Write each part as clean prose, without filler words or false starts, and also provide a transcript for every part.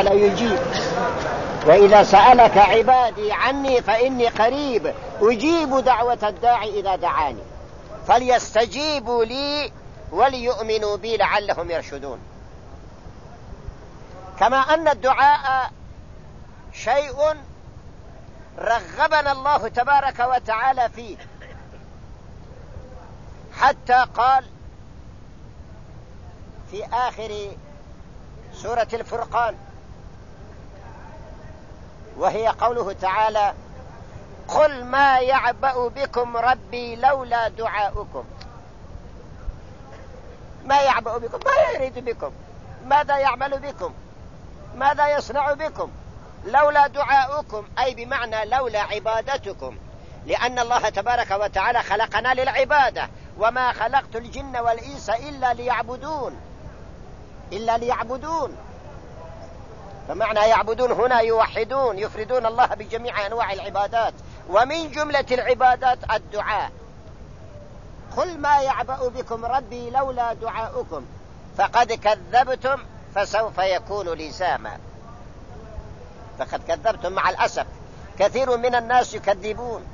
وتعالى يجيب. وإذا سألك عبادي عني فإني قريب أجيب دعوة الداعي إذا دعاني فليستجيبوا لي وليؤمنوا بي لعلهم يرشدون. كما أن الدعاء شيء رغبنا الله تبارك وتعالى فيه، حتى قال في آخر سورة الفرقان وهي قوله تعالى: قل ما يعبأ بكم ربي لولا دعاؤكم. ما يعبأ بكم، ما يريد بكم، ماذا يعمل بكم، ماذا يصنع بكم؟ لولا دعاؤكم أي بمعنى لولا عبادتكم، لأن الله تبارك وتعالى خلقنا للعبادة، وما خلقت الجن والإنس إلا ليعبدون. فمعنى يعبدون هنا يوحدون، يفردون الله بجميع أنواع العبادات، ومن جملة العبادات الدعاء. قل ما يعبأ بكم ربي لولا دعاؤكم فقد كذبتم فسوف يكون لزاما. فقد كذبتم، مع الأسف كثير من الناس يكذبون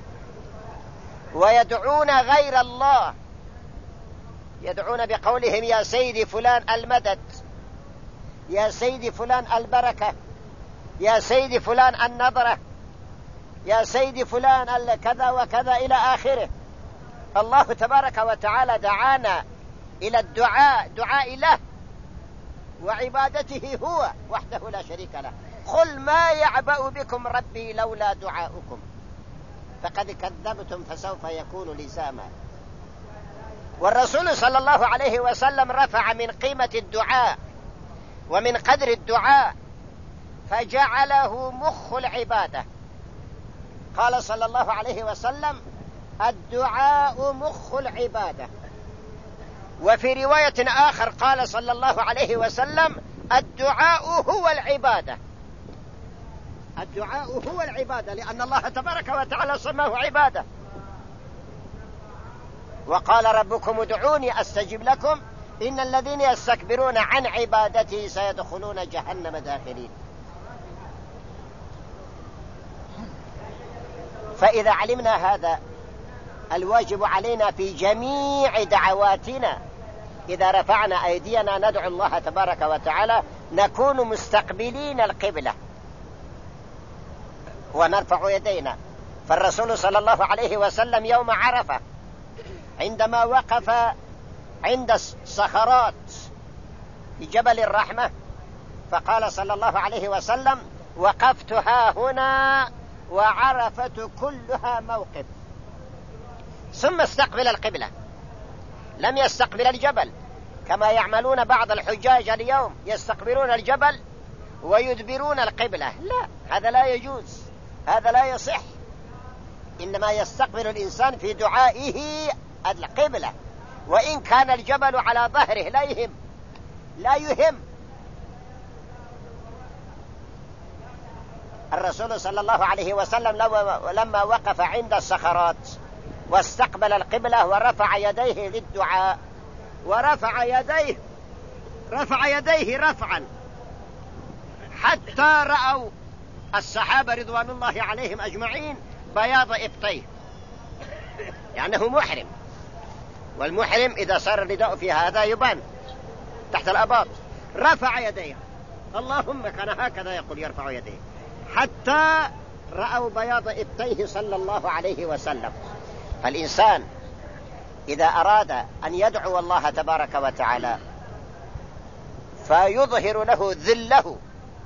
ويدعون غير الله، يدعون بقولهم: يا سيدي فلان المدد، يا سيدي فلان البركة، يا سيدي فلان النظرة، يا سيدي فلان كذا وكذا إلى آخره. الله تبارك وتعالى دعانا إلى دعاء له وعبادته هو وحده لا شريك له. قل ما يعبأ بكم ربي لولا دعاؤكم فقد كذبتم فسوف يكون لزاما. والرسول صلى الله عليه وسلم رفع من قيمة الدعاء ومن قدر الدعاء فجعله مخ العبادة. قال صلى الله عليه وسلم: الدعاء مخ العبادة. وفي رواية آخر قال صلى الله عليه وسلم: الدعاء هو العبادة. الدعاء هو العبادة، لأن الله تبارك وتعالى سماه عبادة. وقال: ربكم ادعوني أستجب لكم إن الذين يستكبرون عن عبادتي سيدخلون جهنم داخلين. فإذا علمنا هذا الواجب علينا في جميع دعواتنا إذا رفعنا أيدينا ندعو الله تبارك وتعالى نكون مستقبلين القبلة ونرفع يدينا. فالرسول صلى الله عليه وسلم يوم عرفة عندما وقف عند الصخرات في جبل الرحمة فقال صلى الله عليه وسلم: وقفت ها هنا وعرفة كلها موقف. ثم استقبل القبلة، لم يستقبل الجبل كما يعملون بعض الحجاج اليوم، يستقبلون الجبل ويدبرون القبلة. لا، هذا لا يجوز، هذا لا يصح. إنما يستقبل الإنسان في دعائه القبلة، وإن كان الجبل على ظهره لا يهم. الرسول صلى الله عليه وسلم لما وقف عند الصخرات واستقبل القبلة ورفع يديه للدعاء، ورفع يديه رفعا حتى رأوا الصحابة رضوان الله عليهم أجمعين بياض إبطيه، يعني هو محرم، والمحرم إذا صار الرداء في هذا يبان تحت الأباط. رفع يديه، اللهم كان هكذا يقول، يرفع يديه حتى رأوا بياض إبطيه صلى الله عليه وسلم. فالإنسان إذا أراد أن يدعو الله تبارك وتعالى فيظهر له ذله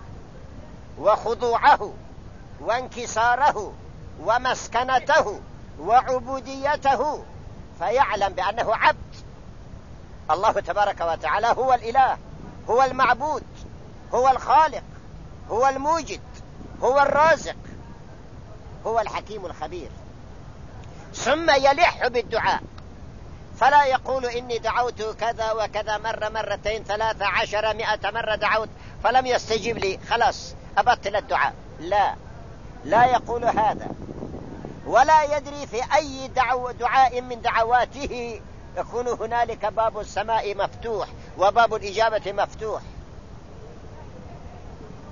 وخضوعه وانكساره ومسكنته وعبوديته، فيعلم بأنه عبد. الله تبارك وتعالى هو الإله، هو المعبود، هو الخالق، هو الموجد، هو الرازق، هو الحكيم الخبير. ثم يلح بالدعاء، فلا يقول إني دعوت كذا وكذا مرة، مرتين، 13، 100 مرة دعوت فلم يستجيب لي، خلاص أبطل الدعاء. لا يقول هذا، ولا يدري في أي دعاء من دعواته يكون هنالك باب السماء مفتوح وباب الإجابة مفتوح.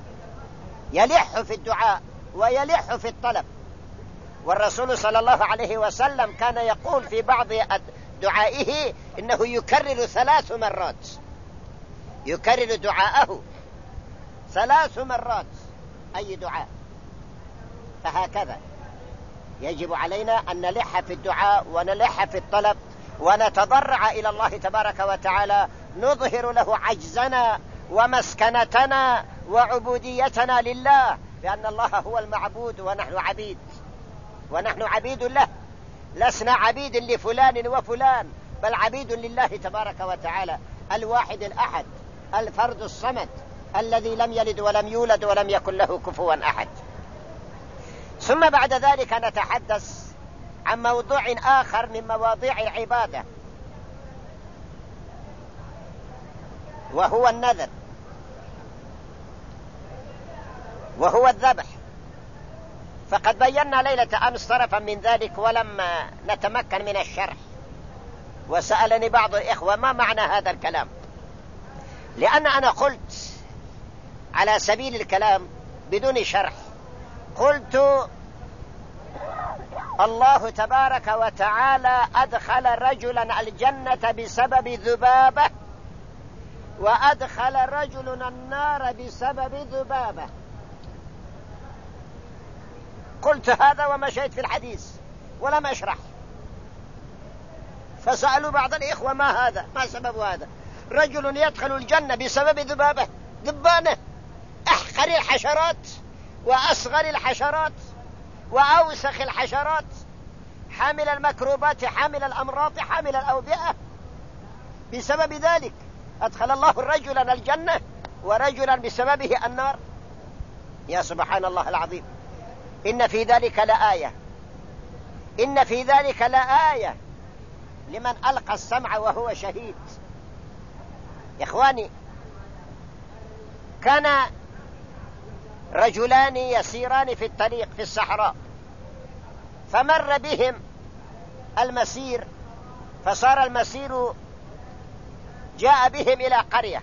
يلح في الدعاء ويلح في الطلب. والرسول صلى الله عليه وسلم كان يقول في بعض دعائه إنه يكرر 3 مرات، يكرر دعاءه 3 مرات أي دعاء. فهكذا يجب علينا أن نلح في الدعاء ونلح في الطلب ونتضرع إلى الله تبارك وتعالى، نظهر له عجزنا ومسكنتنا وعبوديتنا لله، لأن الله هو المعبود ونحن عبيد، ونحن عبيد له، لسنا عبيد لفلان وفلان، بل عبيد لله تبارك وتعالى الواحد الأحد الفرد الصمد الذي لم يلد ولم يولد ولم يكن له كفوا أحد. ثم بعد ذلك نتحدث عن موضوع آخر من مواضيع العبادة، وهو النذر، وهو الذبح. فقد بينا ليلة أمس طرفا من ذلك ولم نتمكن من الشرح، وسألني بعض الإخوة ما معنى هذا الكلام، لأن أنا قلت على سبيل الكلام بدون شرح، قلت الله تبارك وتعالى أدخل رجلا الجنة بسبب ذبابة، وأدخل رجلا النار بسبب ذبابة. قلت هذا ومشيت في الحديث ولم أشرح. فسألوا بعض الإخوة ما هذا، ما سبب هذا؟ رجل يدخل الجنة بسبب ذبابة، ذبانة أحقر الحشرات وأصغر الحشرات وأوسخ الحشرات، حامل الميكروبات، حامل الأمراض، حامل الأوبئة. بسبب ذلك أدخل الله رجلا الجنة ورجلا بسببه النار. يا سبحان الله العظيم، إن في ذلك لآية، إن في ذلك لآية لمن ألقى السمع وهو شهيد. يا إخواني، كان رجلان يسيران في الطريق في الصحراء، فمر بهم المسير، فصار المسير جاء بهم إلى قرية،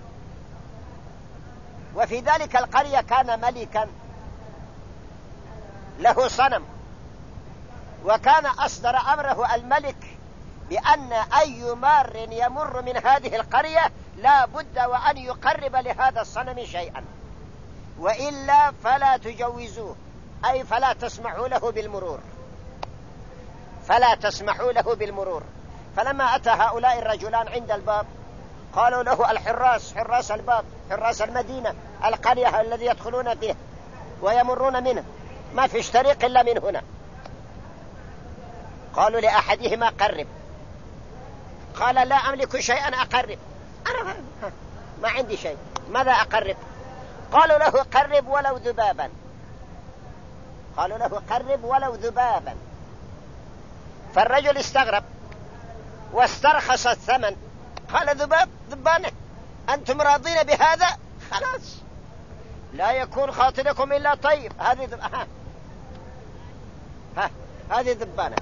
وفي ذلك القرية كان ملكا له صنم، وكان أصدر أمره الملك بأن أي مار يمر من هذه القرية لا بد وأن يقرب لهذا الصنم شيئا، وإلا فلا تجوزوه، أي فلا تسمحوا له بالمرور، فلا تسمحوا له بالمرور. فلما أتى هؤلاء الرجلان عند الباب قالوا له الحراس، حراس الباب، حراس المدينة، القرية الذي يدخلون فيه ويمرون منه، ما فيش طريق إلا من هنا. قالوا لأحدهما قرب، قال لا أملك شيئا أقرب، أنا ما عندي شيء، ماذا أقرب؟ قالوا له قرب ولو ذبابا، قالوا له قرب ولو ذبابا. فالرجل استغرب واسترخص الثمن، قال ذباب، ذبانة، أنتم راضين بهذا؟ خلاص لا يكون خاطركم إلا طيب، هذه هذه ذبانة.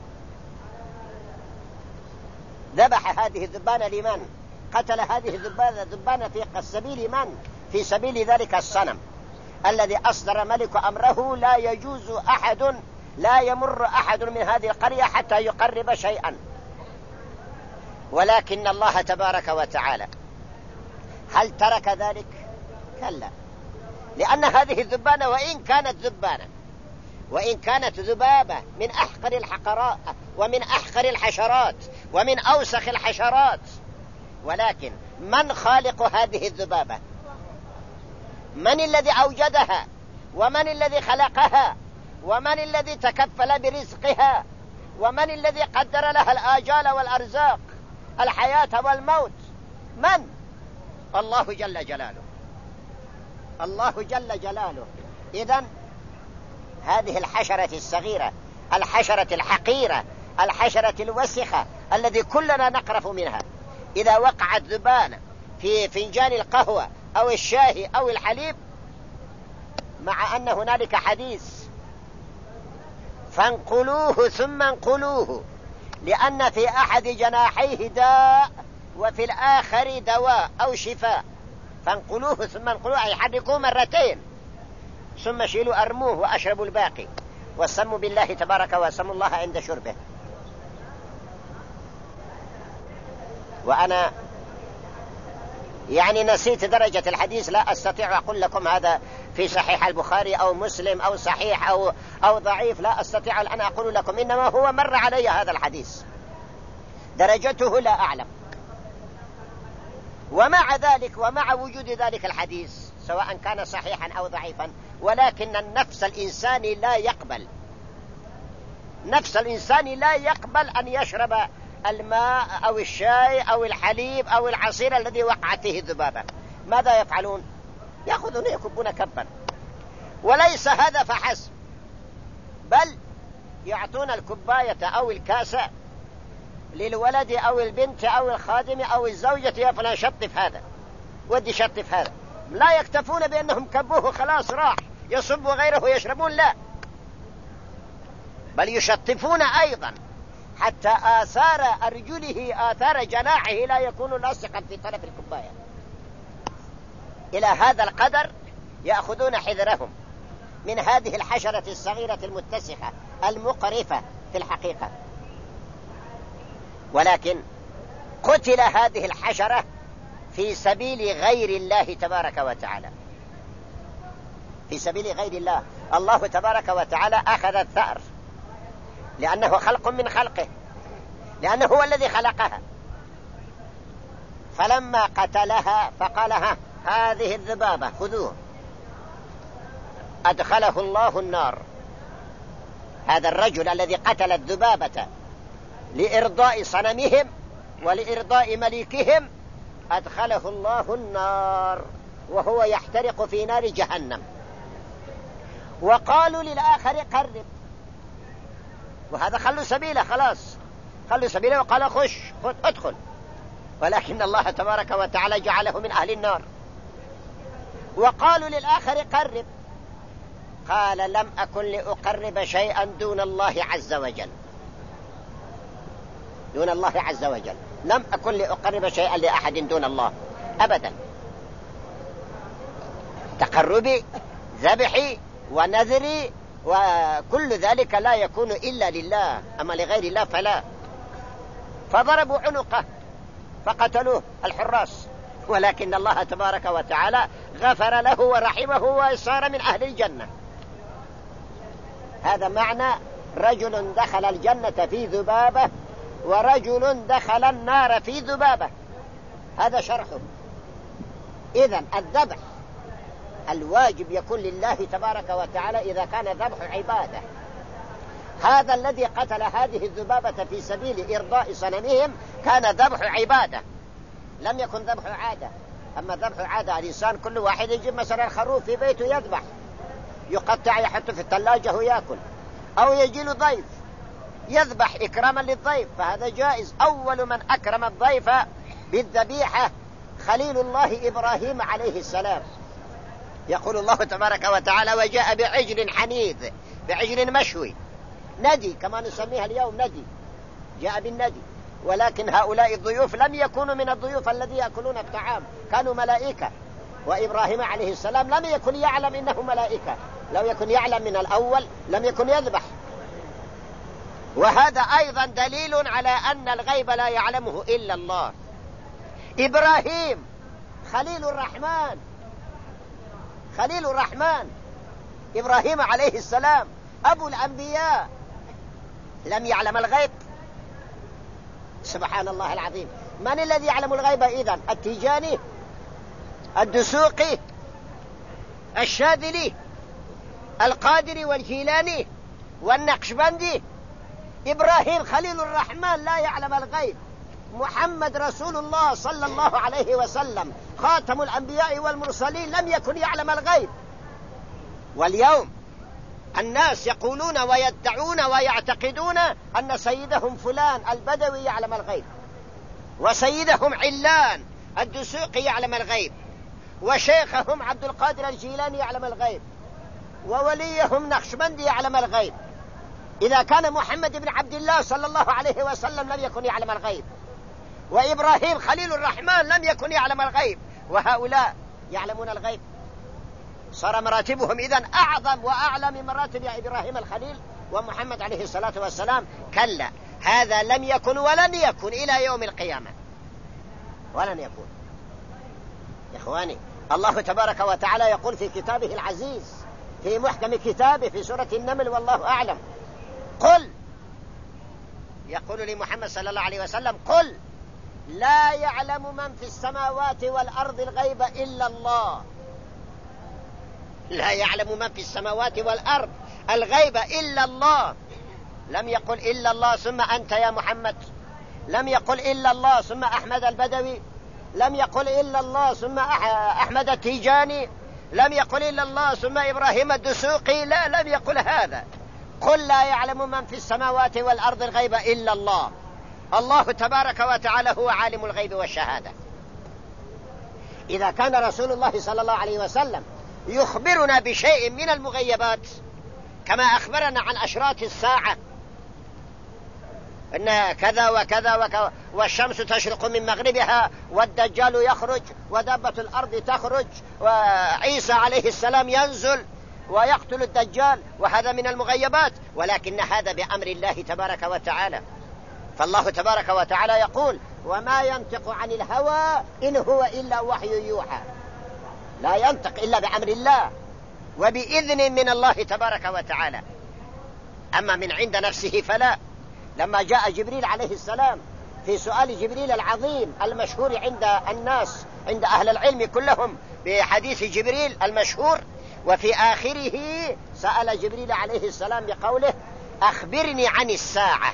ذبح هذه الذبانة لمن؟ قتل هذه الذبانة في سبيل من؟ في سبيل ذلك الصنم الذي أصدر ملك أمره لا يجوز أحد، لا يمر أحد من هذه القرية حتى يقرب شيئا. ولكن الله تبارك وتعالى هل ترك ذلك؟ كلا، لأن هذه الذبانة وإن كانت ذبانة، وإن كانت ذبابة من أحقر الحقراء ومن أحقر الحشرات ومن أوسخ الحشرات، ولكن من خالق هذه الذبابة؟ من الذي أوجدها؟ ومن الذي خلقها؟ ومن الذي تكفل برزقها؟ ومن الذي قدر لها الآجال والأرزاق، الحياة والموت؟ من؟ الله جل جلاله، الله جل جلاله. إذن هذه الحشرة الصغيرة، الحشرة الحقيرة، الحشرة الوسخة الذي كلنا نقرف منها، إذا وقعت ذبانة في فنجان القهوة أو الشاي أو الحليب، مع أن هنالك حديث فانقلوه ثم انقلوه، لأن في أحد جناحيه داء وفي الآخر دواء أو شفاء. فانقلوه ثم انقلوه، أي حركوه مرتين، ثم شيلوا أرموه وأشربوا الباقي، وسموا بالله تبارك وسموا الله عند شربه. وأنا يعني نسيت درجة الحديث، لا أستطيع أقول لكم هذا في صحيح البخاري أو مسلم أو صحيح أو ضعيف، لا أستطيع أن أقول لكم، إنما هو مر علي هذا الحديث، درجته لا أعلم. ومع ذلك ومع وجود ذلك الحديث سواء كان صحيحا أو ضعيفا، ولكن النفس الإنساني لا يقبل، نفس الإنسان لا يقبل أن يشرب الماء أو الشاي أو الحليب أو العصير الذي وقعت فيه الذبابة. ماذا يفعلون؟ يأخذون يكبون كبا. وليس هذا فحسب، بل يعطون الكباية أو الكاسة للولد أو البنت أو الخادم أو الزوجة، يا فلان شطف هذا ودي شطف هذا. لا يكتفون بأنهم كبوه خلاص راح يصب غيره يشربون، لا، بل يشطفون أيضا حتى آثار أرجله آثار جناحه لا يكون لاصقا في طرف الكباية. إلى هذا القدر يأخذون حذرهم من هذه الحشرة الصغيرة المتسخة المقرفة في الحقيقة. ولكن قتل هذه الحشرة في سبيل غير الله تبارك وتعالى، في سبيل غير الله. الله تبارك وتعالى أخذ الثأر لأنه خلق من خلقه، لأنه هو الذي خلقها، فلما قتلها فقالها هذه الذبابة خذوه، أدخله الله النار. هذا الرجل الذي قتل الذبابة لإرضاء صنمهم ولإرضاء مليكهم أدخله الله النار وهو يحترق في نار جهنم. وقالوا للآخر قرب، وهذا خلوا سبيله، خلاص خلوا سبيله، وقال خش ادخل، ولكن الله تبارك وتعالى جعله من أهل النار. وقالوا للآخر قرب، قال لم أكن لأقرب شيئا دون الله عز وجل، دون الله عز وجل، لم أكن لأقرب شيئا لأحد دون الله أبدا. تقربي ذبحي ونذري وكل ذلك لا يكون إلا لله، أما لغير الله فلا. فضربوا عنقه فقتلوه الحراس، ولكن الله تبارك وتعالى غفر له ورحمه وصار من أهل الجنة. هذا معنى رجل دخل الجنة في ذبابة ورجل دخل النار في ذبابة، هذا شرحه. إذن الذبح الواجب يكون لله تبارك وتعالى إذا كان ذبح عبادة. هذا الذي قتل هذه الذبابة في سبيل إرضاء صنمهم كان ذبح عبادة، لم يكن ذبح عادة. أما ذبح عادة الإنسان كل واحد يجيب مثلا خروف في بيته يذبح، يقطع يحطه في الثلاجة ويأكل، أو يجي له ضيف يذبح إكراما للضيف، فهذا جائز. أول من أكرم الضيف بالذبيحة خليل الله إبراهيم عليه السلام. يقول الله تبارك وتعالى وجاء بعجل حنيذ، بعجل مشوي، ندي كما نسميها اليوم ندي، جاء بالندي. ولكن هؤلاء الضيوف لم يكونوا من الضيوف الذي يأكلون الطعام، كانوا ملائكة، وإبراهيم عليه السلام لم يكن يعلم إنه ملائكة، لو يكن يعلم من الأول لم يكن يذبح. وهذا أيضا دليل على أن الغيب لا يعلمه إلا الله. إبراهيم خليل الرحمن، خليل الرحمن إبراهيم عليه السلام أبو الأنبياء، لم يعلم الغيب؟ سبحان الله العظيم. من الذي يعلم الغيب إذن؟ التيجاني، الدسوقي، الشاذلي، القادري والجيلاني والنقشبندي؟ إبراهيم خليل الرحمن لا يعلم الغيب. محمد رسول الله صلى الله عليه وسلم خاتم الأنبياء والمرسلين لم يكن يعلم الغيب. واليوم الناس يقولون ويدعون ويعتقدون أن سيدهم فلان البدوي يعلم الغيب، وسيدهم علان الدسوقي يعلم الغيب، وشيخهم عبد القادر الجيلاني يعلم الغيب، ووليهم نقشبندي يعلم الغيب. إذا كان محمد بن عبد الله صلى الله عليه وسلم لم يكن يعلم الغيب، وإبراهيم خليل الرحمن لم يكن يعلم الغيب، وهؤلاء يعلمون الغيب. صار مراتبهم إذن أعظم وأعلى من مراتب إبراهيم الخليل ومحمد عليه الصلاة والسلام. كلا، هذا لم يكن ولن يكن إلى يوم القيامة، ولن يكون. يا إخواني، الله تبارك وتعالى يقول في كتابه العزيز في محكم كتابه في سورة النمل والله أعلم: قل، يقول لمحمد صلى الله عليه وسلم: قل لا يعلم من في السماوات والأرض الغيب إلا الله. لا يعلم من في السماوات والأرض الغيب إلا الله. لم يقل إلا الله ثم أنت يا محمد، لم يقل إلا الله ثم أحمد البدوي، لم يقل إلا الله ثم أحمد التيجاني، لم يقل إلا الله ثم إبراهيم الدسوقي، لا، لم يقل هذا. قل لا يعلم من في السماوات والأرض الغيب إلا الله. الله تبارك وتعالى هو عالم الغيب والشهادة. إذا كان رسول الله صلى الله عليه وسلم يخبرنا بشيء من المغيبات كما أخبرنا عن أشراط الساعة أن كذا وكذا وكذا، والشمس تشرق من مغربها، والدجال يخرج، ودابة الأرض تخرج، وعيسى عليه السلام ينزل ويقتل الدجال، وهذا من المغيبات، ولكن هذا بأمر الله تبارك وتعالى. فالله تبارك وتعالى يقول: وما ينطق عن الهوى إن هو إلا وحي يوحى. لا ينطق إلا بأمر الله وبإذن من الله تبارك وتعالى. أما من عند نفسه فلا. لما جاء جبريل عليه السلام في سؤال جبريل العظيم المشهور عند الناس، عند أهل العلم كلهم، بحديث جبريل المشهور، وفي آخره سأل جبريل عليه السلام بقوله: أخبرني عن الساعة.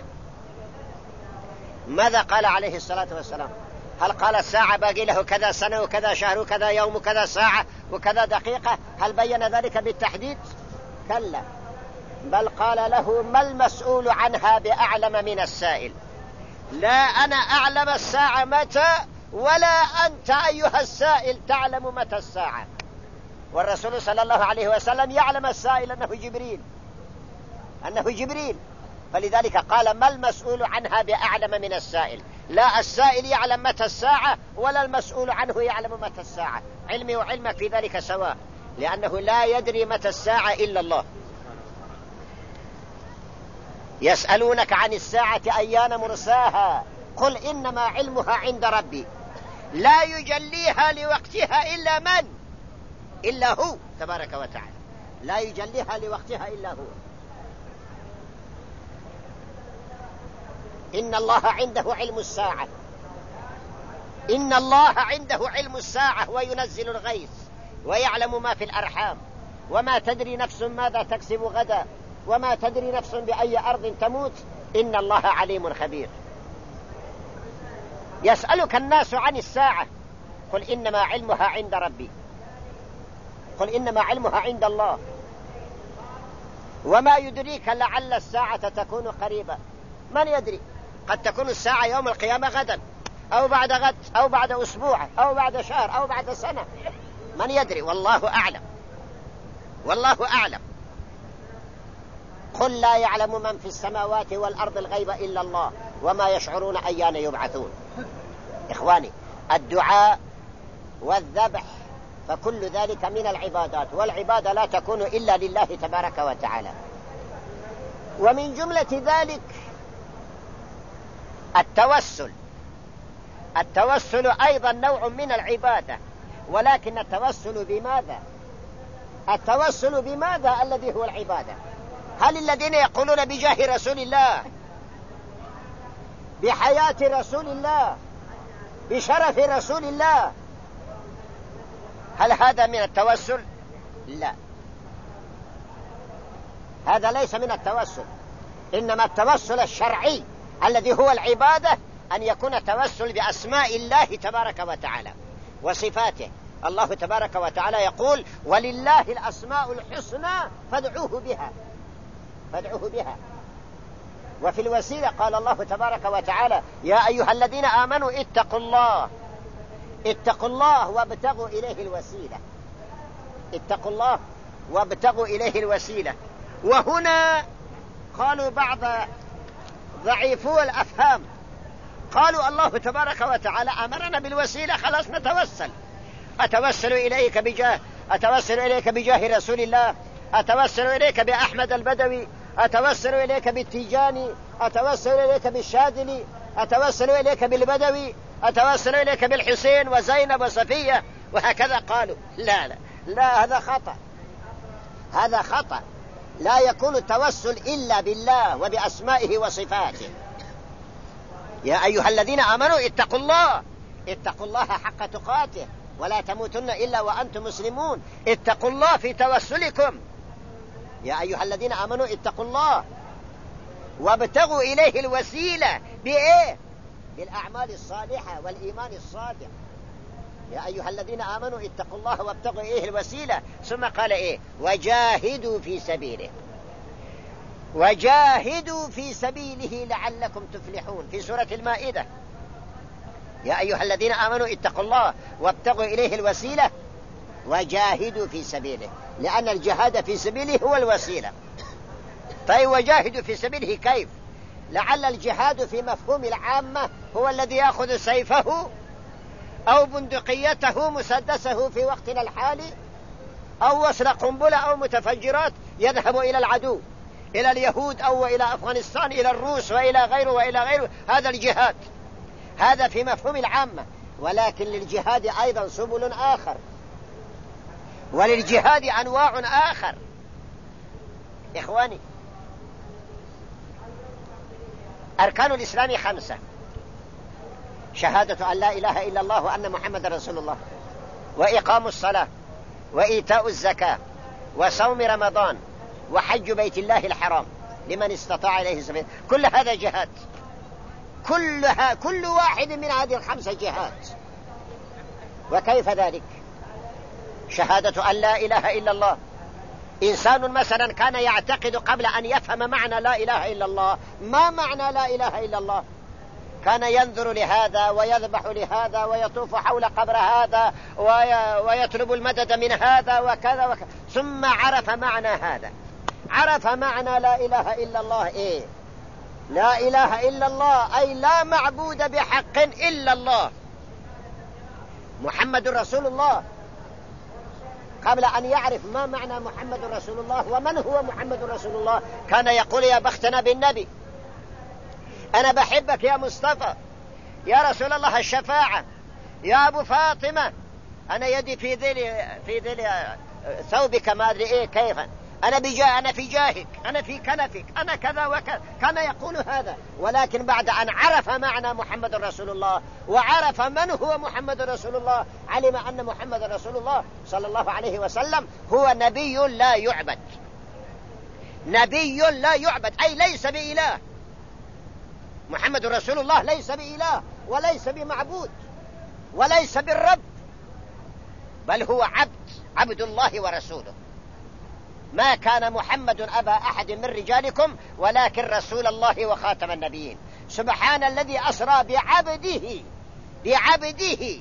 ماذا قال عليه الصلاة والسلام؟ هل قال الساعة باقي له كذا سنة وكذا شهر وكذا يوم وكذا ساعة وكذا دقيقة؟ هل بين ذلك بالتحديد؟ كلا، بل قال له: ما المسؤول عنها بأعلم من السائل. لا أنا أعلم الساعة متى، ولا أنت أيها السائل تعلم متى الساعة. والرسول صلى الله عليه وسلم يعلم السائل أنه جبريل، فلذلك قال: ما المسؤول عنها بأعلم من السائل. لا السائل يعلم متى الساعة ولا المسؤول عنه يعلم متى الساعة. علمي وعلمك في ذلك سواء، لأنه لا يدري متى الساعة إلا الله. يسألونك عن الساعة أيان مرساها قل إنما علمها عند ربي لا يجليها لوقتها إلا من؟ إلا هو تبارك وتعالى. لا يجليها لوقتها إلا هو. إن الله عنده علم الساعة، إن الله عنده علم الساعة وينزل الغيث ويعلم ما في الأرحام وما تدري نفس ماذا تكسب غدا وما تدري نفس بأي أرض تموت إن الله عليم خبير. يسألك الناس عن الساعة قل إنما علمها عند ربي، قل إنما علمها عند الله، وما يدريك لعل الساعة تكون قريبة. من يدري؟ قد تكون الساعة يوم القيامة غدا أو بعد غد أو بعد أسبوع أو بعد شهر أو بعد سنة، من يدري؟ والله أعلم، والله أعلم. قل لا يعلم من في السماوات والأرض الغيب إلا الله وما يشعرون أيان يبعثون. إخواني، الدعاء والذبح فكل ذلك من العبادات، والعبادة لا تكون إلا لله تبارك وتعالى. ومن جملة ذلك التوسل. التوسل أيضا نوع من العبادة، ولكن التوسل بماذا؟ التوسل بماذا الذي هو العبادة؟ هل الذين يقولون بجاه رسول الله، بحياة رسول الله، بشرف رسول الله، هل هذا من التوسل؟ لا، هذا ليس من التوسل. إنما التوسل الشرعي الذي هو العبادة أن يكون توسل بأسماء الله تبارك وتعالى وصفاته. الله تبارك وتعالى يقول: ولله الأسماء الحسنى فادعوه بها، فادعوه بها. وفي الوسيلة قال الله تبارك وتعالى: يا أيها الذين آمنوا اتقوا الله، اتقوا الله وابتغوا إليه الوسيلة، اتقوا الله وابتغوا إليه الوسيلة. وهنا قالوا بعض ضعيفو الأفهام قالوا: الله تبارك وتعالى أمرنا بالوسيلة، خلاص نتوسل، أتوسل إليك بجاه أتوسل إليك بجاه رسول الله، أتوسل إليك بأحمد البدوي، أتوسل إليك بالتيجاني، أتوسل إليك بالشاذلي، أتوسل إليك بالبدوي، أتوسل إليك بالحسين وزينب وصفية، وهكذا قالوا. لا لا لا، هذا خطأ، هذا خطأ. لا يكون التوسل إلا بالله وبأسمائه وصفاته. يا أيها الذين آمنوا اتقوا الله، اتقوا الله حق تقاته ولا تموتن إلا وأنتم مسلمون. اتقوا الله في توسلكم. يا أيها الذين آمنوا اتقوا الله وابتغوا إليه الوسيلة بإيه؟ بالأعمال الصالحة والإيمان الصادق. يا أيها الذين آمنوا اتقوا الله وابتغوا إليه الوسيلة، ثم قال إيه؟ وجاهدوا في سبيله، وجاهدوا في سبيله لعلكم تفلحون في سورة المائدة. يا أيها الذين آمنوا اتقوا الله وابتغوا إليه الوسيلة وجاهدوا في سبيله، لأن الجهاد في سبيله هو الوسيلة. طيب وجاهدوا في سبيله كيف؟ لعل الجهاد في مفهوم العامة هو الذي يأخذ سيفه أو بندقيته مسدسه في وقتنا الحالي، أو وصل قنبلة أو متفجرات يذهب إلى العدو، إلى اليهود أو إلى أفغانستان، إلى الروس وإلى غيره وإلى غيره. هذا الجهاد، هذا في مفهوم العامة. ولكن للجهاد أيضا سبل آخر، وللجهاد أنواع آخر. إخواني، أركان الإسلام 5: شهادة أن لا إله إلا الله وأن محمد رسول الله، وإقام الصلاة، وإيتاء الزكاة، وصوم رمضان، وحج بيت الله الحرام لمن استطاع إليه سبيل. كل هذا جهاد، كل واحد من هذه 5 جهاد. وكيف ذلك؟ شهادة أن لا إله إلا الله. إنسان مثلا كان يعتقد قبل أن يفهم معنى لا إله إلا الله، ما معنى لا إله إلا الله؟ كان ينظر لهذا ويذبح لهذا ويطوف حول قبر هذا ويطلب المدد من هذا وكذا وكذا، ثم عرف معنى هذا، عرف معنى لا إله إلا الله. إيه؟ لا إله إلا الله أي لا معبود بحق إلا الله، محمد رسول الله. قبل أن يعرف ما معنى محمد رسول الله ومن هو محمد رسول الله، كان يقول يا بختنا بالنبي، أنا بحبك يا مصطفى، يا رسول الله الشفاعة، يا أبو فاطمة، أنا يدي في ذيل ثوبك، ما أدري إيه كيف، أنا في جاهك، أنا في كنفك، أنا كذا وكذا. كان يقول هذا. ولكن بعد أن عرف معنى محمد رسول الله وعرف من هو محمد رسول الله، علم أن محمد رسول الله صلى الله عليه وسلم هو نبي لا يعبد، نبي لا يعبد أي ليس بإله. محمد رسول الله ليس بإله وليس بمعبود وليس بالرب، بل هو عبد الله ورسوله. ما كان محمد أبا أحد من رجالكم ولكن رسول الله وخاتم النبيين. سبحان الذي أسرى بعبده.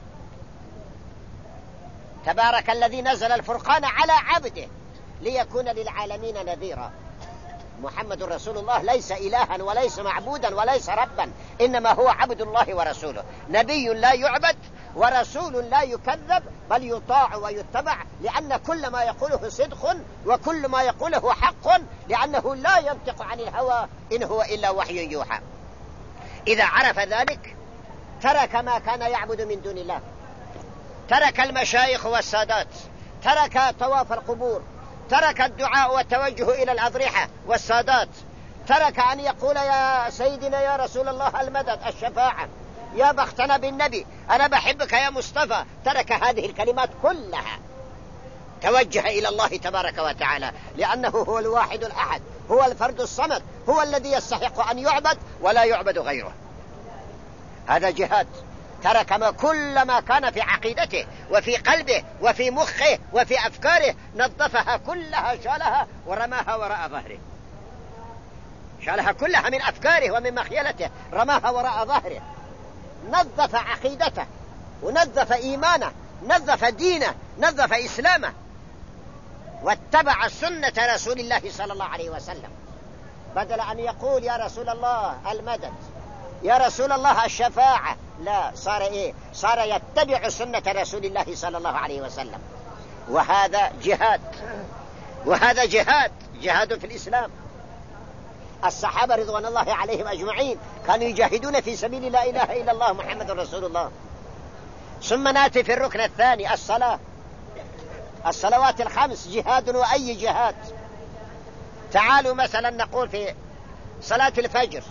تبارك الذي نزل الفرقان على عبده ليكون للعالمين نذيرا. محمد رسول الله ليس إلها وليس معبودا وليس ربا، إنما هو عبد الله ورسوله، نبي لا يعبد ورسول لا يكذب، بل يطاع ويتبع، لأن كل ما يقوله صدق وكل ما يقوله حق، لأنه لا ينطق عن الهوى إن هو إلا وحي يوحى. إذا عرف ذلك ترك ما كان يعبد من دون الله، ترك المشايخ والسادات، ترك طواف القبور، ترك الدعاء والتوجه إلى الأضرحة والسادات، ترك أن يقول يا سيدنا يا رسول الله المدد الشفاعة، يا بختنا بالنبي، أنا بحبك يا مصطفى. ترك هذه الكلمات كلها، توجه إلى الله تبارك وتعالى، لأنه هو الواحد الأحد، هو الفرد الصمد، هو الذي يستحق أن يعبد ولا يعبد غيره. هذا جهاد. ترك كل ما كان في عقيدته وفي قلبه وفي مخه وفي أفكاره، نظفها كلها، شالها ورماها وراء ظهره، شالها كلها من أفكاره ومن مخيلته، رماها وراء ظهره. نظف عقيدته ونظف إيمانه، نظف دينه، نظف إسلامه، واتبع سنة رسول الله صلى الله عليه وسلم. بدل أن يقول يا رسول الله المدد، يا رسول الله الشفاعة، لا، صار إيه؟ صار يتبع سنة رسول الله صلى الله عليه وسلم. وهذا جهاد، وهذا جهاد في الإسلام. الصحابة رضوان الله عليهم أجمعين كانوا يجاهدون في سبيل لا إله إلا الله محمد رسول الله. ثم نأتي في الركن الثاني الصلوات الخمس جهاد، وأي جهاد. تعالوا مثلا نقول في صلاة الفجر،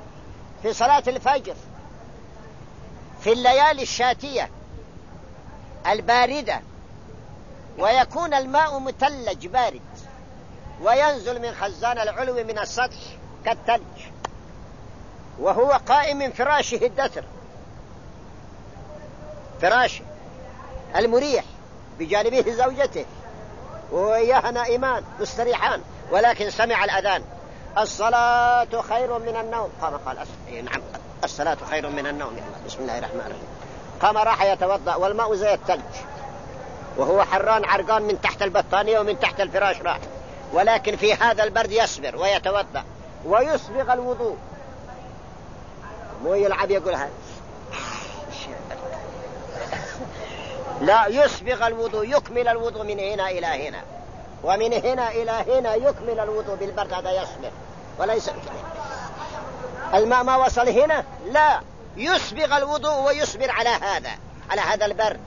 في الليالي الشاتية الباردة، ويكون الماء متلج بارد وينزل من خزان العلو من السطح كالثلج، وهو قائم من فراشه الدثر، فراشه المريح، بجانبه زوجته وإياها نائمان مستريحان، ولكن سمع الأذان الصلاة خير من النوم، قام قال نعم الصلاة خير من النوم، بسم الله الرحمن الرحيم. قام راح يتوضأ والماء زي الثلج، وهو حران عرقان من تحت البطانية ومن تحت الفراش راح، ولكن في هذا البرد يصبر ويتوضأ ويسبغ الوضوء، مو يلعب يقول هذا لا، يسبغ الوضوء، يكمل الوضوء من هنا إلى هنا، ومن هنا إلى هنا يكمل الوضوء بالبرد، هذا يصبر وليس الماء ما وصل هنا، لا، يسبغ الوضوء ويصبر على هذا البرد.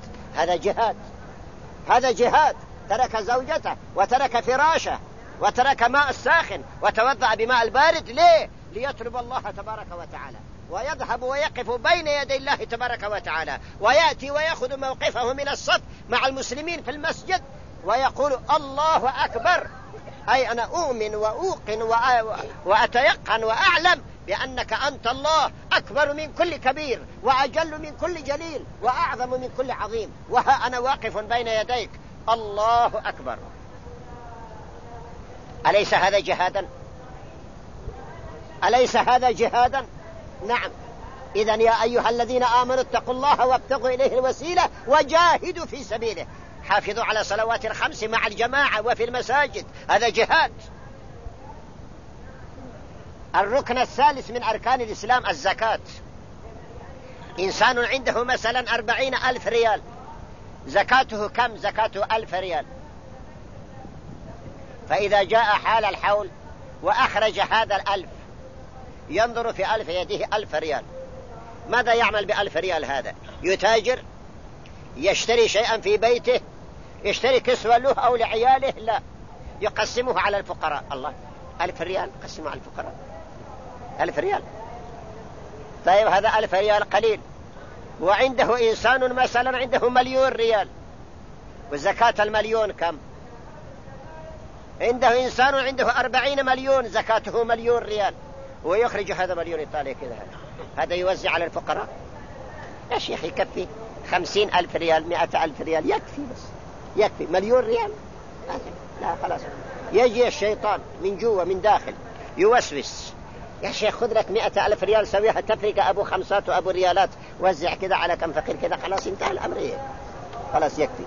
هذا جهاد، ترك زوجته وترك فراشه وترك ماء الساخن وتوضأ بماء البارد. ليه؟ ليطلب الله تبارك وتعالى، ويذهب ويقف بين يدي الله تبارك وتعالى، ويأتي ويأخذ موقفه من الصف مع المسلمين في المسجد ويقول الله أكبر، أي أنا أؤمن وأوقن وأتيقن وأعلم بأنك أنت الله، أكبر من كل كبير وأجل من كل جليل وأعظم من كل عظيم، وها أنا واقف بين يديك، الله أكبر. أليس هذا جهادا؟ نعم. إذن يا أيها الذين آمنوا اتقوا الله وابتغوا إليه الوسيلة وجاهدوا في سبيله. حافظوا على صلوات الخمس مع الجماعة وفي المساجد، هذا جهاد. الركن الثالث من أركان الإسلام الزكاة. إنسان عنده مثلا 40,000 ريال، زكاته كم؟ زكاته 1000 ريال. فإذا جاء حال الحول وأخرج هذا 1000، ينظر في 1000 يديه 1000 ريال، ماذا يعمل ب1000 ريال هذا؟ يتاجر، يشتري شيئا في بيته، يشتري كسوة له أو لعياله؟ لا، يقسمه على الفقراء. الله، 1000 ريال قسمه على الفقراء، 1000 ريال. طيب هذا 1000 ريال قليل، وعنده إنسان مثلا عنده 1,000,000 ريال، وزكاة المليون كم؟ عنده إنسان عنده 40 مليون، زكاته 1,000,000 ريال، ويخرج هذا 1,000,000 إيطالي كذا، هذا يوزع على الفقراء. يا شيخ يكفي 50,000 ريال، 100,000 ريال، يكفي، بس يكفي 1,000,000 ريال. لا خلاص، يجي الشيطان من جوا من داخل يوسوس، يا شيخ خذ لك 100,000 ريال، سويها تفرقة أبو خمسات وأبو ريالات، وزع كذا على كم فقير كذا، خلاص انتهى الأمر، خلاص يكفي.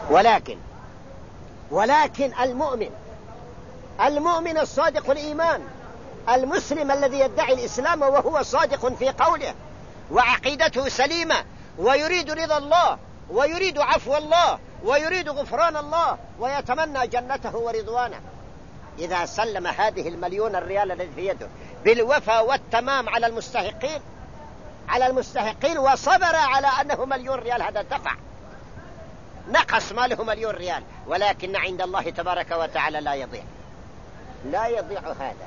ولكن المؤمن الصادق الإيمان، المسلم الذي يدعي الإسلام وهو صادق في قوله وعقيدته سليمة، ويريد رضا الله ويريد عفو الله ويريد غفران الله ويتمنى جنته ورضوانه، إذا سلم هذه 1,000,000 ريال التي في يده بالوفاء والتمام على المستحقين وصبر على أنه 1,000,000 ريال، هذا دفع، نقص ماله 1,000,000 ريال، ولكن عند الله تبارك وتعالى لا يضيع هذا.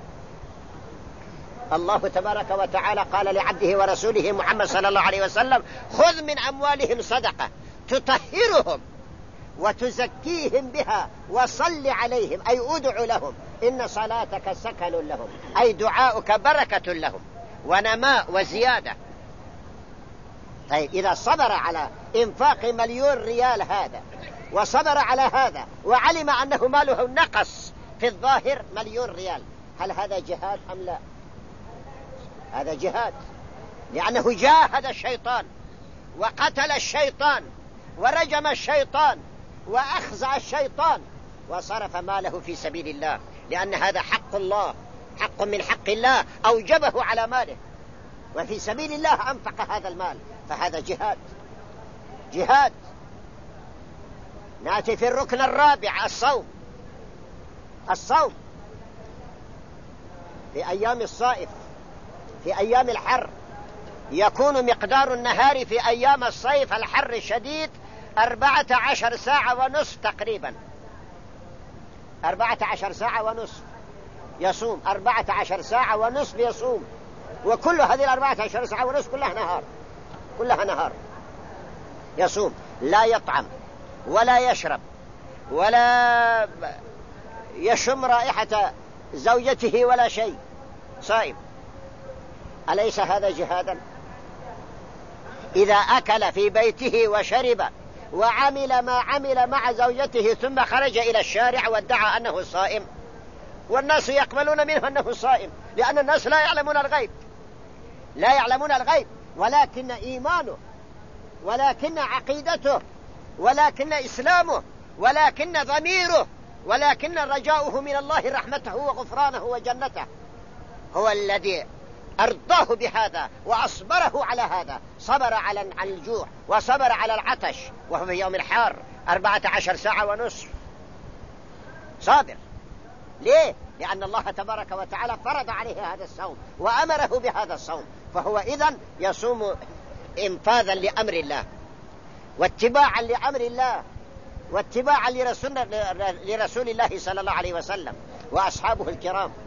الله تبارك وتعالى قال لعبده ورسوله محمد صلى الله عليه وسلم: خذ من أموالهم صدقة تطهرهم وتزكيهم بها وصل عليهم، أي أدع لهم، إن صلاتك سكن لهم، أي دعاؤك بركة لهم ونماء وزيادة. طيب إذا صبر على إنفاق 1,000,000 ريال هذا، وصبر على هذا وعلم أنه ماله نقص في الظاهر 1,000,000 ريال، هل هذا جهاد أم لا؟ هذا جهاد، لأنه جاهد الشيطان وقتل الشيطان ورجم الشيطان وأخزع الشيطان وصرف ماله في سبيل الله، لأن هذا حق الله، حق من حق الله أوجبه على ماله، وفي سبيل الله أنفق هذا المال، فهذا جهاد. نأتي في الركن الرابع، الصوم في أيام الصائف، في أيام الحر. يكون مقدار النهار في أيام الصيف الحر الشديد 14 ساعة ونصف تقريبا، 14 ساعة ونصف يصوم، 14 ساعة ونصف يصوم، وكل هذه 14 ساعة ونصف كلها نهار يصوم، لا يطعم ولا يشرب ولا يشم رائحة زوجته ولا شيء، صائم. أليس هذا جهادا؟ إذا أكل في بيته وشرب وعمل ما عمل مع زوجته ثم خرج إلى الشارع وادعى أنه صائم، والناس يقبلون منه أنه صائم، لأن الناس لا يعلمون الغيب، ولكن إيمانه، ولكن عقيدته، ولكن إسلامه، ولكن ضميره، ولكن رجاؤه من الله رحمته وغفرانه وجنته هو الذي أرضاه بهذا وأصبره على هذا. صبر على الجوع وصبر على العطش وهو في يوم الحار 14 ساعة ونصف صابر. ليه؟ لأن الله تبارك وتعالى فرض عليه هذا الصوم وأمره بهذا الصوم، فهو إذن يصوم إنفاذا لأمر الله واتباعا لأمر الله واتباعا لرسول الله صلى الله عليه وسلم وأصحابه الكرام.